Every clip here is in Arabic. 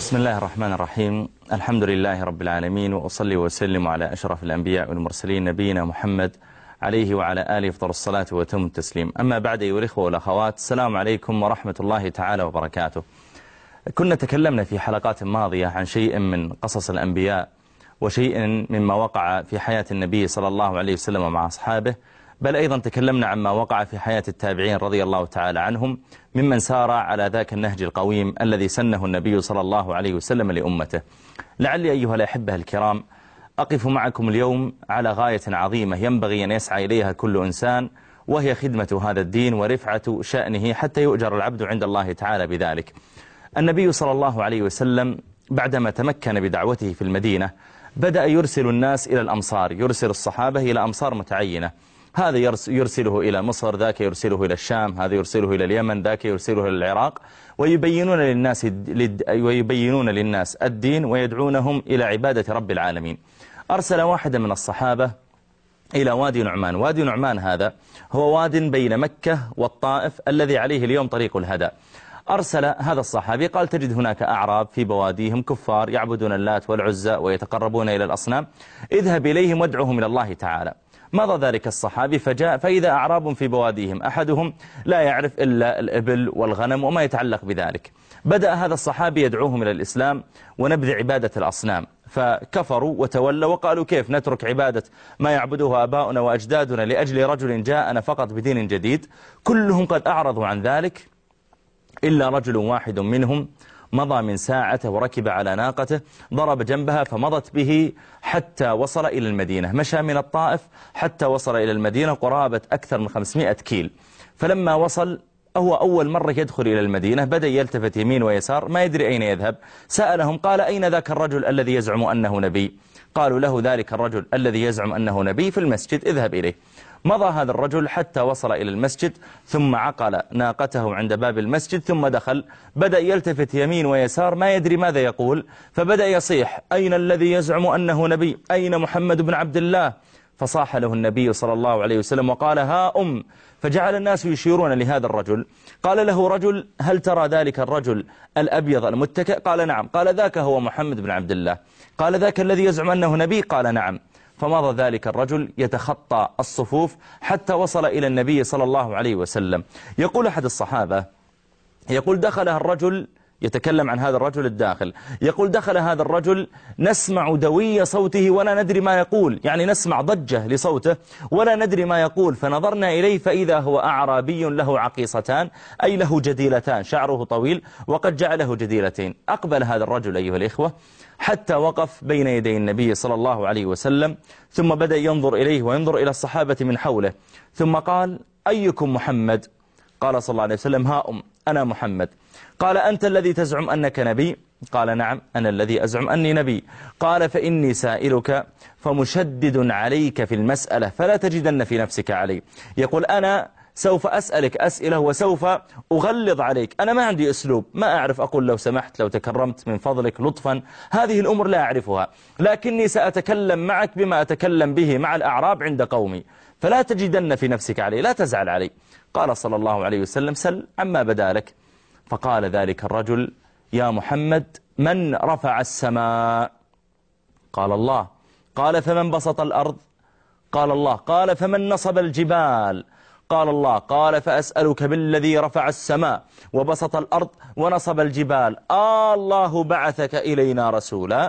بسم الله الرحمن الرحيم. الحمد لله رب العالمين، وأصلي وسلم على أشرف الأنبياء والمرسلين نبينا محمد عليه وعلى آله أفضل الصلاة وتم التسليم. أما بعد أيها الإخوة والأخوات، السلام عليكم ورحمة الله تعالى وبركاته. كنا تكلمنا في حلقات ماضية عن شيء من قصص الأنبياء وشيء مما وقع في حياة النبي صلى الله عليه وسلم مع أصحابه، بل أيضا تكلمنا عما وقع في حياة التابعين رضي الله تعالى عنهم ممن سار على ذاك النهج القويم الذي سنه النبي صلى الله عليه وسلم لأمته. لعلي أيها الأحبة الكرام أقف معكم اليوم على غاية عظيمة ينبغي أن يسعى إليها كل إنسان، وهي خدمة هذا الدين ورفعة شأنه حتى يؤجر العبد عند الله تعالى بذلك. النبي صلى الله عليه وسلم بعدما تمكن بدعوته في المدينة بدأ يرسل الناس إلى الأمصار، يرسل الصحابة إلى أمصار متعينة. هذا يرسله إلى مصر، ذاك يرسله إلى الشام، هذا يرسله إلى اليمن، ذاك يرسله إلى العراق، ويبينون للناس الدين ويدعونهم إلى عبادة رب العالمين. أرسل واحدا من الصحابة إلى وادي نعمان. وادي نعمان هذا هو واد بين مكة والطائف الذي عليه اليوم طريق الهدى. أرسل هذا الصحابي قال: تجد هناك أعراب في بواديهم كفار يعبدون اللات والعزى ويتقربون إلى الأصنام، اذهب إليهم وادعوهم إلى الله تعالى. مضى ذلك الصحابي فجاء فإذا أعراب في بواديهم أحدهم لا يعرف إلا الإبل والغنم وما يتعلق بذلك. بدأ هذا الصحابي يدعوهم إلى الإسلام ونبذ عبادة الأصنام، فكفروا وتولوا وقالوا: كيف نترك عبادة ما يعبده آباؤنا وأجدادنا لأجل رجل جاءنا فقط بدين جديد؟ كلهم قد أعرضوا عن ذلك إلا رجل واحد منهم مضى من ساعته وركب على ناقته، ضرب جنبها فمضت به حتى وصل إلى المدينة. مشى من الطائف حتى وصل إلى المدينة قرابة أكثر من 500 كيل. فلما وصل هو أول مرة يدخل إلى المدينة بدأ يلتفت يمين ويسار ما يدري أين يذهب. سألهم قال: أين ذاك الرجل الذي يزعم أنه نبي؟ قالوا له: ذلك الرجل الذي يزعم أنه نبي في المسجد، اذهب إليه. مضى هذا الرجل حتى وصل إلى المسجد، ثم عقل ناقته عند باب المسجد، ثم دخل. بدأ يلتفت يمين ويسار ما يدري ماذا يقول، فبدأ يصيح: أين الذي يزعم أنه نبي؟ أين محمد بن عبد الله؟ فصاح له النبي صلى الله عليه وسلم وقال: ها أم. فجعل الناس يشيرون لهذا الرجل. قال له رجل: هل ترى ذلك الرجل الأبيض المتكئ؟ قال: نعم. قال: ذاك هو محمد بن عبد الله. قال: ذاك الذي يزعم أنه نبي؟ قال: نعم. فمضى ذلك الرجل يتخطى الصفوف حتى وصل إلى النبي صلى الله عليه وسلم. يقول أحد الصحابة، يقول: دخل الرجل، يتكلم عن هذا الرجل الداخل، يقول: دخل هذا الرجل نسمع دوي صوته ولا ندري ما يقول، يعني نسمع ضجة لصوته ولا ندري ما يقول. فنظرنا إليه فإذا هو أعرابي له عقيصتان، أي له جديلتان، شعره طويل وقد جعله جديلتين. أقبل هذا الرجل أيها الإخوة حتى وقف بين يدي النبي صلى الله عليه وسلم، ثم بدأ ينظر إليه وينظر إلى الصحابة من حوله، ثم قال: أيكم محمد؟ قال صلى الله عليه وسلم: ها أم، أنا محمد. قال: أنت الذي تزعم أنك نبي؟ قال: نعم، أنا الذي أزعم أني نبي. قال: فإني سائلك فمشدد عليك في المسألة فلا تجدن في نفسك علي. يقول: أنا سوف أسألك أسئلة وسوف أغلظ عليك، أنا ما عندي أسلوب، ما أعرف أقول لو سمحت، لو تكرمت، من فضلك، لطفا، هذه الأمور لا أعرفها، لكني سأتكلم معك بما أتكلم به مع الأعراب عند قومي، فلا تجدن في نفسك علي، لا تزعل علي. قال صلى الله عليه وسلم: سل عما بدا لك. فقال ذلك الرجل: يا محمد، من رفع السماء؟ قال: الله. قال: فمن بسط الأرض؟ قال: الله. قال: فمن نصب الجبال؟ قال: الله. قال: فأسألك بالذي رفع السماء وبسط الأرض ونصب الجبال، الله بعثك إلينا رسولا؟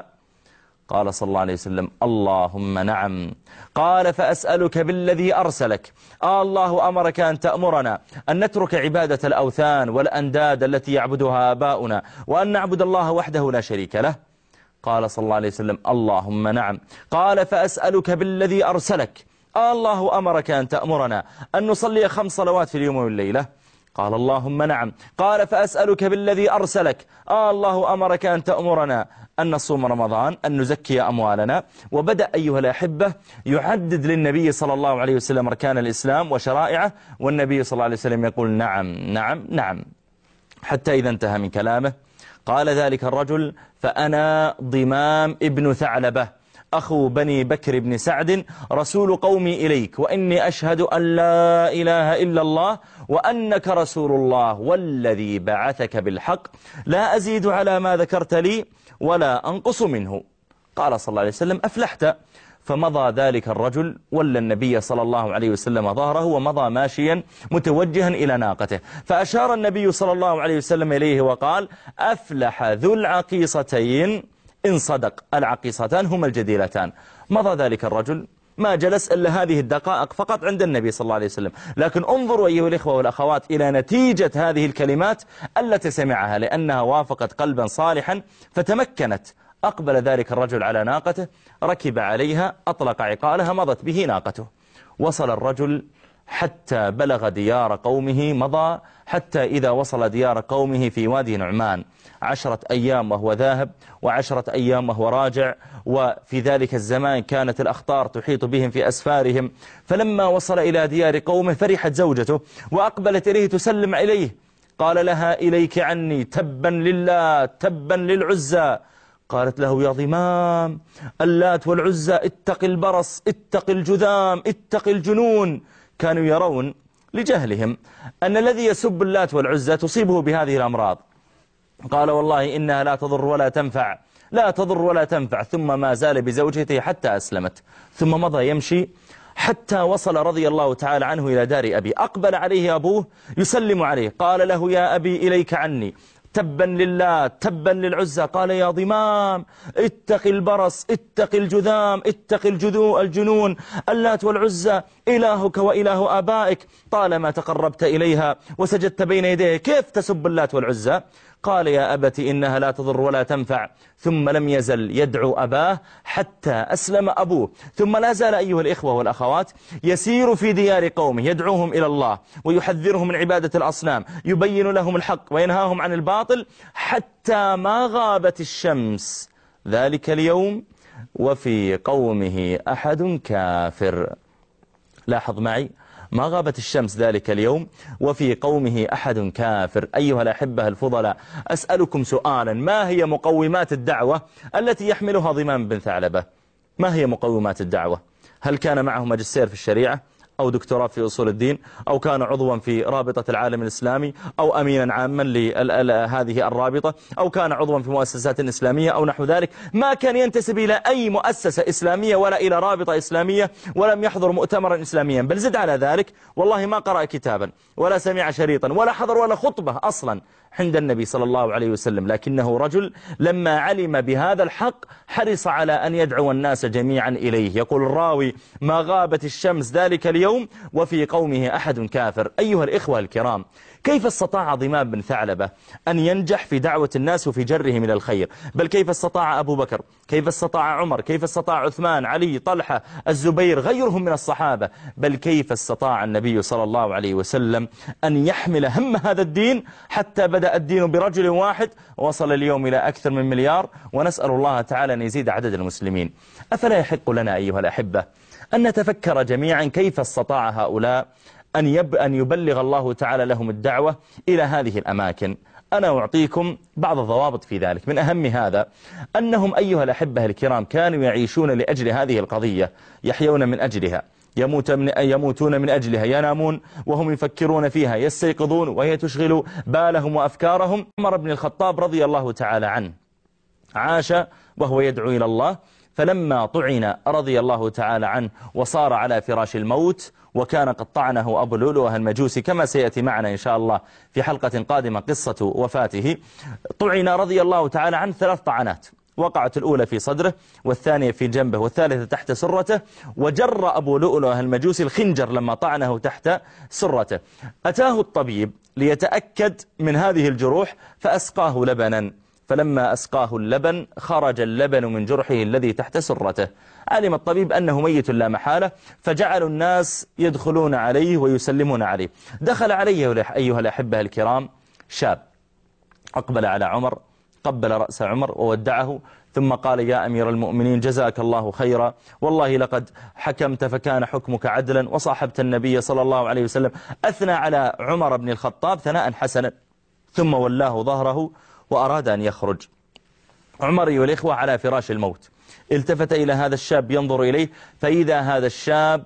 قال صلى الله عليه وسلم: اللهم نعم. قال: فأسألك بالذي أرسلك، الله أمرك أن تأمرنا أن نترك عبادة الأوثان والأنداد التي يعبدها آباؤنا وأن نعبد الله وحده لا شريك له؟ قال صلى الله عليه وسلم: اللهم نعم. قال: فأسألك بالذي أرسلك، الله أمرك أن تأمرنا أن نصلي 5 صلوات في اليوم والليلة؟ قال: اللهم نعم. قال: فأسألك بالذي أرسلك، الله أمرك أن تأمرنا أن نصوم رمضان، أن نزكي أموالنا. وبدأ أيها الأحبة يعدد للنبي صلى الله عليه وسلم أركان الإسلام وشرائعه، والنبي صلى الله عليه وسلم يقول: نعم نعم نعم. حتى إذا انتهى من كلامه قال ذلك الرجل: فأنا ضمام ابن ثعلبة، أخو بني بكر بن سعد رسول قومي إليك، وإني أشهد أن لا إله إلا الله وأنك رسول الله والذي بعثك بالحق لا أزيد على ما ذكرت لي ولا أنقص منه. قال صلى الله عليه وسلم: أفلحت. فمضى ذلك الرجل، ولى النبي صلى الله عليه وسلم ظهره ومضى ماشيا متوجها إلى ناقته، فأشار النبي صلى الله عليه وسلم إليه وقال: أفلح ذو العقيصتين إن صدق. العقيصتان هما الجديلتان. مضى ذلك الرجل، ما جلس إلا هذه الدقائق فقط عند النبي صلى الله عليه وسلم، لكن انظروا أيها الإخوة والأخوات إلى نتيجة هذه الكلمات التي سمعها، لأنها وافقت قلبا صالحا فتمكنت. أقبل ذلك الرجل على ناقته، ركب عليها، أطلق عقالها، مضت به ناقته. وصل الرجل حتى بلغ ديار قومه، مضى حتى إذا وصل ديار قومه في وادي نعمان 10 أيام وهو ذاهب و10 أيام وهو راجع، وفي ذلك الزمان كانت الأخطار تحيط بهم في أسفارهم. فلما وصل إلى ديار قومه فرحت زوجته وأقبلت إليه تسلم إليه، قال لها: إليك عني، تبا لله، تبا للعزى. قالت له: يا ضمام، اللات والعزى، اتق البرص، اتق الجذام، اتق الجنون. كانوا يرون لجهلهم أن الذي يسب اللات والعزى تصيبه بهذه الأمراض. قال: والله إنها لا تضر ولا تنفع، لا تضر ولا تنفع. ثم ما زال بزوجته حتى أسلمت، ثم مضى يمشي حتى وصل رضي الله تعالى عنه إلى دار أبي. أقبل عليه أبوه يسلم عليه، قال له: يا أبي إليك عني، تبا لله، تبا للعزى. قال: يا ضمام، اتق البرص، اتق الجذام، اتق الجنون، اللات والعزى إلهك وإله آبائك، طالما تقربت إليها وسجدت بين يديه، كيف تسب اللات والعزى؟ قال: يا أبت إنها لا تضر ولا تنفع. ثم لم يزل يدعو أباه حتى أسلم أبوه. ثم لا زال أيها الإخوة والأخوات يسير في ديار قومه، يدعوهم إلى الله ويحذرهم من عبادة الأصنام، يبين لهم الحق وينهاهم عن الباطل، حتى ما غابت الشمس ذلك اليوم وفي قومه أحد كافر. لاحظ معي، ما غابت الشمس ذلك اليوم وفي قومه أحد كافر. أيها الأحبة الفضلاء، أسألكم سؤالا: ما هي مقومات الدعوة التي يحملها ضمام بن ثعلبة؟ ما هي مقومات الدعوة؟ هل كان معه ماجستير في الشريعة أو دكتوراه في أصول الدين، أو كان عضوا في رابطة العالم الإسلامي، أو أمينا عاما لهذه الرابطة، أو كان عضوا في مؤسسات إسلامية أو نحو ذلك؟ ما كان ينتسب إلى أي مؤسسة إسلامية ولا إلى رابطة إسلامية، ولم يحضر مؤتمرا إسلاميا، بل زد على ذلك والله ما قرأ كتابا ولا سمع شريطا ولا حضر ولا خطبة أصلا عند النبي صلى الله عليه وسلم. لكنه رجل لما علم بهذا الحق حرص على أن يدعو الناس جميعا إليه. يقول الراوي: ما غابت الشمس ذلك اليوم وفي قومه أحد كافر. أيها الإخوة الكرام، كيف استطاع ضمام بن ثعلبة أن ينجح في دعوة الناس وفي جرهم إلى الخير؟ بل كيف استطاع أبو بكر، كيف استطاع عمر، كيف استطاع عثمان، علي، طلحة، الزبير، غيرهم من الصحابة؟ بل كيف استطاع النبي صلى الله عليه وسلم أن يحمل هم هذا الدين حتى بدأ الدين برجل واحد ووصل اليوم إلى أكثر من 1 مليار، ونسأل الله تعالى أن يزيد عدد المسلمين. أفلا يحق لنا أيها الأحبة أن نتفكر جميعا كيف استطاع هؤلاء أن يبلغ الله تعالى لهم الدعوة إلى هذه الأماكن؟ أنا أعطيكم بعض الضوابط في ذلك. من أهم هذا أنهم أيها الكرام كانوا يعيشون لأجل هذه القضية، يحيون من أجلها، يموتون من أجلها، ينامون وهم يفكرون فيها، يستيقظون وهي تشغل بالهم وأفكارهم. عمر بن الخطاب رضي الله تعالى عنه عاش وهو يدعو إلى الله، فلما طعن رضي الله تعالى عنه وصار على فراش الموت، وكان قد طعنه أبو لؤلؤة المجوسي كما سيأتي معنا إن شاء الله في حلقة قادمة قصة وفاته. طعن رضي الله تعالى عنه 3 طعنات، وقعت الأولى في صدره، والثانية في جنبه، والثالثة تحت سرته. وجر أبو لؤلؤة المجوسي الخنجر لما طعنه تحت سرته. أتاه الطبيب ليتأكد من هذه الجروح فأسقاه لبنا، فلما أسقاه اللبن خرج اللبن من جرحه الذي تحت سرته. علم الطبيب أنه ميت لا محالة، فجعلوا الناس يدخلون عليه ويسلمون عليه. دخل عليه أيها الأحبة الكرام شاب، أقبل على عمر، قبل رأس عمر وودعه، ثم قال: يا أمير المؤمنين، جزاك الله خيرا، والله لقد حكمت فكان حكمك عدلا، وصاحبت النبي صلى الله عليه وسلم. أثنى على عمر بن الخطاب ثناء حسنا، ثم ولاه ظهره وأراد أن يخرج. عمر أيها الإخوة على فراش الموت، التفت إلى هذا الشاب ينظر إليه، فإذا هذا الشاب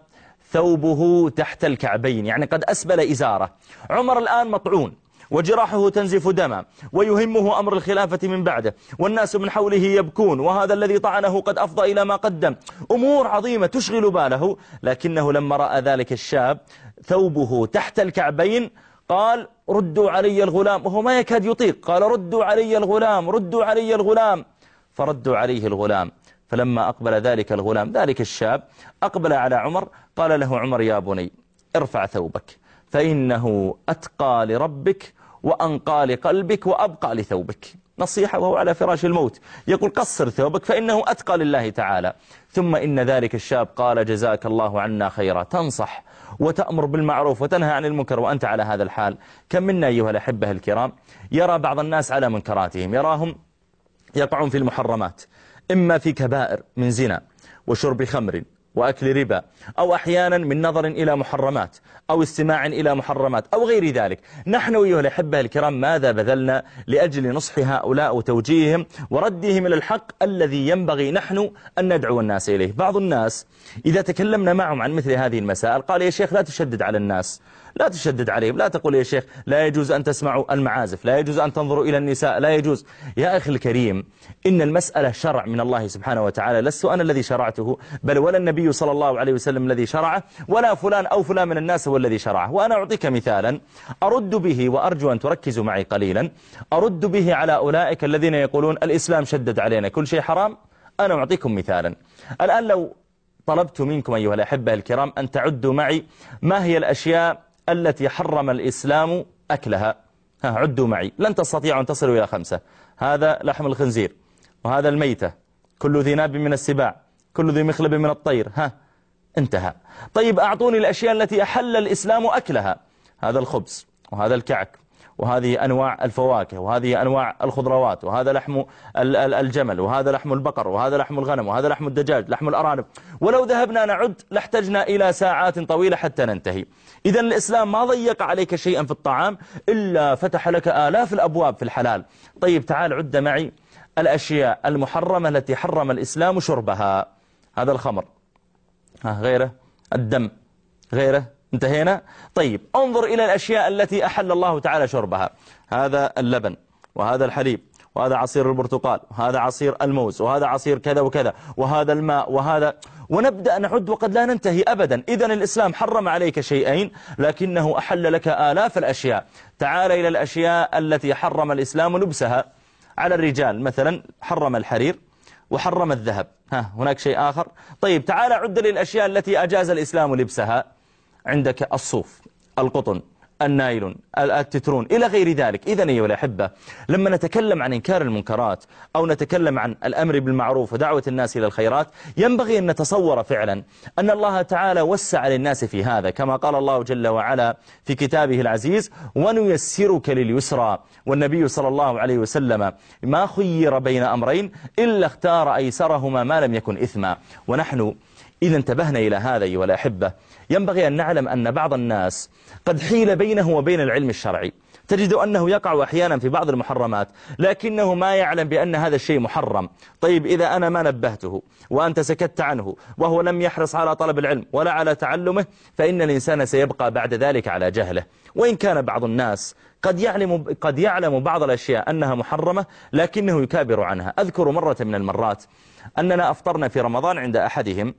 ثوبه تحت الكعبين، يعني قد أسبل إزاره. عمر الآن مطعون وجراحه تنزف دما، ويهمه أمر الخلافة من بعده، والناس من حوله يبكون، وهذا الذي طعنه قد أفضى إلى ما قدم، أمور عظيمة تشغل باله. لكنه لما رأى ذلك الشاب ثوبه تحت الكعبين قال: ردوا علي الغلام، وهو ما يكاد يطيق، قال: ردوا علي الغلام، ردوا علي الغلام. فردوا عليه الغلام. فلما أقبل ذلك الغلام، ذلك الشاب أقبل على عمر، قال له عمر: يا بني ارفع ثوبك، فإنه أتقى لربك وأنقى لقلبك وأبقى لثوبك. نصيحة وهو على فراش الموت، يقول: قصر ثوبك فإنه أتقى لله تعالى. ثم إن ذلك الشاب قال: جزاك الله عنا خيرا، تنصح وتأمر بالمعروف وتنهى عن المنكر وأنت على هذا الحال. كم منا أيها الأحبة الكرام يرى بعض الناس على منكراتهم، يراهم يقعون في المحرمات، إما في كبائر من زنا وشرب خمر وأكل ربا، أو أحيانا من نظر إلى محرمات أو استماع إلى محرمات أو غير ذلك. نحن أيها الأحبة الكرام ماذا بذلنا لأجل نصح هؤلاء وتوجيههم وردهم إلى الحق الذي ينبغي نحن أن ندعو الناس إليه؟ بعض الناس إذا تكلمنا معهم عن مثل هذه المسائل قال: يا شيخ لا تشدد على الناس، لا تشدد عليهم، لا تقول يا شيخ لا يجوز أن تسمعوا المعازف، لا يجوز أن تنظروا إلى النساء، لا يجوز. يا أخي الكريم، إن المسألة شرع من الله سبحانه وتعالى، لست أنا الذي شرعته، بل ولا النبي صلى الله عليه وسلم الذي شرعه، ولا فلان أو فلان من الناس هو الذي شرعه. وأنا أعطيك مثالا أرد به، وأرجو أن تركزوا معي قليلا، أرد به على أولئك الذين يقولون الإسلام شدد علينا كل شيء حرام. أنا أعطيكم مثالا الآن. لو طلبت منكم أيها الأحبة الكرام أن تعدوا معي ما هي الأشياء التي حرم الإسلام أكلها، عدوا معي، لن تستطيعوا أن تصلوا إلى 5. هذا لحم الخنزير، وهذا الميتة، كل ذي ناب من السباع، كل ذي مخلب من الطير، انتهى. طيب أعطوني الأشياء التي أحل الإسلام أكلها. هذا الخبز، وهذا الكعك، وهذه أنواع الفواكه، وهذه أنواع الخضروات، وهذا لحم الجمل، وهذا لحم البقر، وهذا لحم الغنم، وهذا لحم الدجاج، لحم الأرانب. ولو ذهبنا نعد لاحتجنا إلى ساعات طويلة حتى ننتهي. إذن الإسلام ما ضيق عليك شيئا في الطعام إلا فتح لك آلاف الأبواب في الحلال. طيب تعال عد معي الأشياء المحرمة التي حرم الإسلام شربها. هذا الخمر، غيره الدم، غيره، انتهينا. طيب انظر إلى الأشياء التي أحل الله تعالى شربها. هذا اللبن، وهذا الحليب، وهذا عصير البرتقال، وهذا عصير الموز، وهذا عصير كذا وكذا، وهذا الماء، وهذا، ونبدأ نعد وقد لا ننتهي أبدا. إذن الإسلام حرم عليك شيئين لكنه أحل لك آلاف الأشياء. تعال إلى الأشياء التي حرم الإسلام لبسها على الرجال، مثلا حرم الحرير وحرم الذهب. هناك شيء آخر. طيب تعال عد للأشياء التي أجاز الإسلام لبسها. عندك الصوف، القطن، النايلون، التترون، إلى غير ذلك. إذن أيها الأحبة، لما نتكلم عن إنكار المنكرات أو نتكلم عن الأمر بالمعروف ودعوة الناس إلى الخيرات، ينبغي أن نتصور فعلا أن الله تعالى وسع للناس في هذا، كما قال الله جل وعلا في كتابه العزيز: ونيسرك لليسرى. والنبي صلى الله عليه وسلم ما خير بين أمرين إلا اختار أيسرهما ما لم يكن إثما. ونحن إذا انتبهنا إلى هذا أيها الأحبة، ينبغي أن نعلم أن بعض الناس قد حيل بينه وبين العلم الشرعي. تجد أنه يقع أحيانا في بعض المحرمات لكنه ما يعلم بأن هذا الشيء محرم. طيب إذا أنا ما نبهته وأنت سكت عنه وهو لم يحرص على طلب العلم ولا على تعلمه، فإن الإنسان سيبقى بعد ذلك على جهله. وإن كان بعض الناس قد يعلم بعض الأشياء أنها محرمة لكنه يكابر عنها. أذكر مرة من المرات أننا أفطرنا في رمضان عند أحدهم،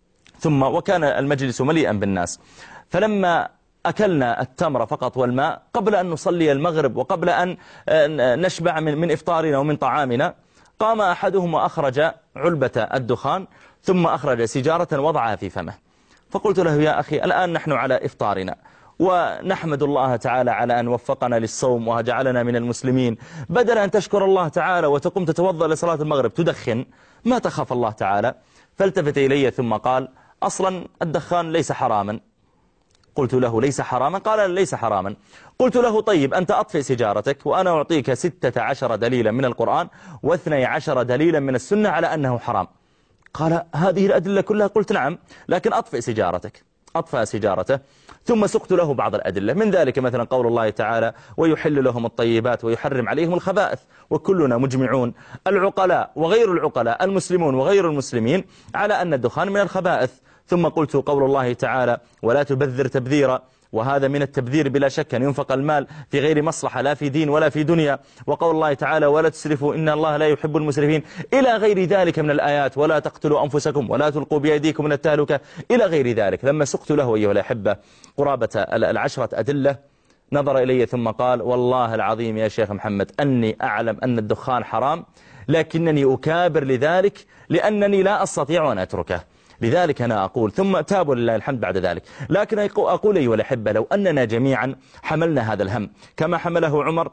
وكان المجلس مليئا بالناس، فلما أكلنا التمر فقط والماء قبل أن نصلي المغرب وقبل أن نشبع من إفطارنا ومن طعامنا، قام أحدهم وأخرج علبة الدخان ثم أخرج سيجارة وضعها في فمه. فقلت له: يا أخي، الآن نحن على إفطارنا ونحمد الله تعالى على أن وفقنا للصوم وجعلنا من المسلمين، بدل أن تشكر الله تعالى وتقوم تتوضأ لصلاة المغرب تدخن، ما تخاف الله تعالى؟ فالتفت إلي ثم قال: أصلا الدخان ليس حراما. قلت له: ليس حراما؟ قال: ليس حراما. قلت له: طيب أنت أطفئ سيجارتك وأنا أعطيك 16 دليلا من القرآن و12 دليلا من السنة على أنه حرام. قال: هذه الأدلة كلها؟ قلت: نعم، لكن أطفئ سيجارتك. أطفأ سيجارته، ثم سقت له بعض الأدلة، من ذلك مثلا قول الله تعالى ويحل لهم الطيبات ويحرم عليهم الخبائث، وكلنا مجمعون العقلاء وغير العقلاء المسلمون وغير المسلمين على أن الدخان من الخبائث. ثم قلت قول الله تعالى ولا تبذر تبذيرا، وهذا من التبذير بلا شك أن ينفق المال في غير مصلحة لا في دين ولا في دنيا، وقول الله تعالى ولا تسرفوا إن الله لا يحب المسرفين، إلى غير ذلك من الآيات، ولا تقتلوا أنفسكم ولا تلقوا بأيديكم من التهلكة إلى غير ذلك. لما سقت له أيها الأحبة قرابة 10 أدلة نظر إلي ثم قال والله العظيم يا شيخ محمد أني أعلم أن الدخان حرام، لكنني أكابر لذلك لأنني لا أستطيع أن أتركه، لذلك أنا أقول. ثم تابوا لله الحمد بعد ذلك. لكن أقول أيها الأحبة لو أننا جميعا حملنا هذا الهم كما حمله عمر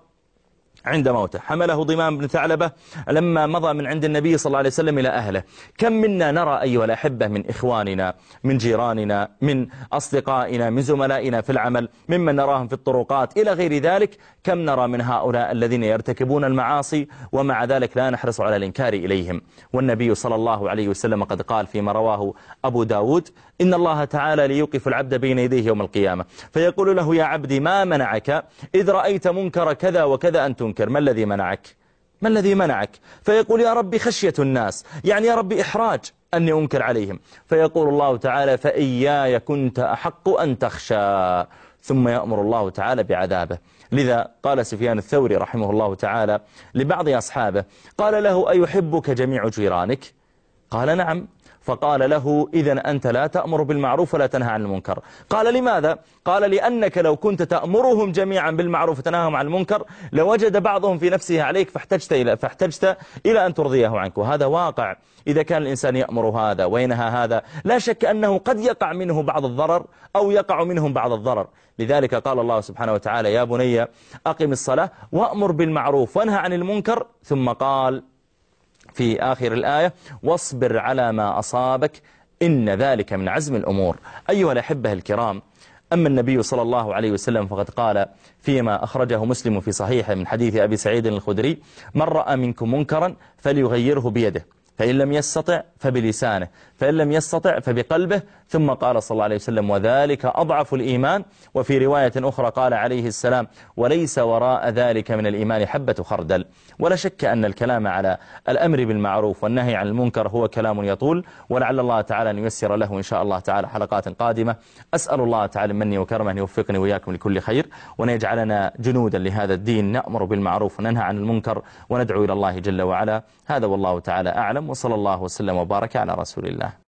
عند موته، حمله ضمام بن ثعلبة لما مضى من عند النبي صلى الله عليه وسلم إلى أهله، كم منا نرى أيها الأحبة من إخواننا من جيراننا من أصدقائنا من زملائنا في العمل ممن نراهم في الطرقات إلى غير ذلك، كم نرى من هؤلاء الذين يرتكبون المعاصي ومع ذلك لا نحرص على الإنكار إليهم. والنبي صلى الله عليه وسلم قد قال فيما رواه أبو داود إن الله تعالى ليوقف العبد بين يديه يوم القيامة فيقول له يا عبدي ما منعك إذ رأيت منكر كذا وكذا أن تنكر، ما الذي منعك؟ ما الذي منعك؟ فيقول يا ربي خشية الناس، يعني يا ربي إحراج أني أنكر عليهم، فيقول الله تعالى فإياي كنت أحق أن تخشى، ثم يأمر الله تعالى بعذابه. لذا قال سفيان الثوري رحمه الله تعالى لبعض أصحابه قال له أيحبك جميع جيرانك؟ قال نعم. فقال له إذن أنت لا تأمر بالمعروف ولا تنهى عن المنكر. قال لماذا؟ قال لأنك لو كنت تأمرهم جميعا بالمعروف وتنهاهم عن المنكر لوجد بعضهم في نفسه عليك فاحتجت إلى أن ترضيه عنك، وهذا واقع. إذا كان الإنسان يأمر هذا وينهى هذا لا شك أنه قد يقع منه بعض الضرر أو يقع منهم بعض الضرر. لذلك قال الله سبحانه وتعالى يا بني أقم الصلاة وأمر بالمعروف وانهى عن المنكر، ثم قال في آخر الآية واصبر على ما أصابك إن ذلك من عزم الأمور. أيها الأحبة الكرام، أما النبي صلى الله عليه وسلم فقد قال فيما أخرجه مسلم في صحيحه من حديث أبي سعيد الخدري من رأى منكم منكرا فليغيره بيده فإن لم يستطع فبلسانه فإن لم يستطع فبقلبه، ثم قال صلى الله عليه وسلم وذلك أضعف الإيمان. وفي رواية أخرى قال عليه السلام وليس وراء ذلك من الإيمان حبة خردل. ولا شك أن الكلام على الأمر بالمعروف والنهي عن المنكر هو كلام يطول، ولعل الله تعالى أن ييسر له إن شاء الله تعالى حلقات قادمة. أسأل الله تعالى مني وكرمه أن يوفقني وإياكم لكل خير، وأن يجعلنا جنودا لهذا الدين نأمر بالمعروف وننهى عن المنكر وندعو إلى الله جل وعلا. هذا والله تعالى أعلم، وصلى الله وسلم وبارك على رسول الله.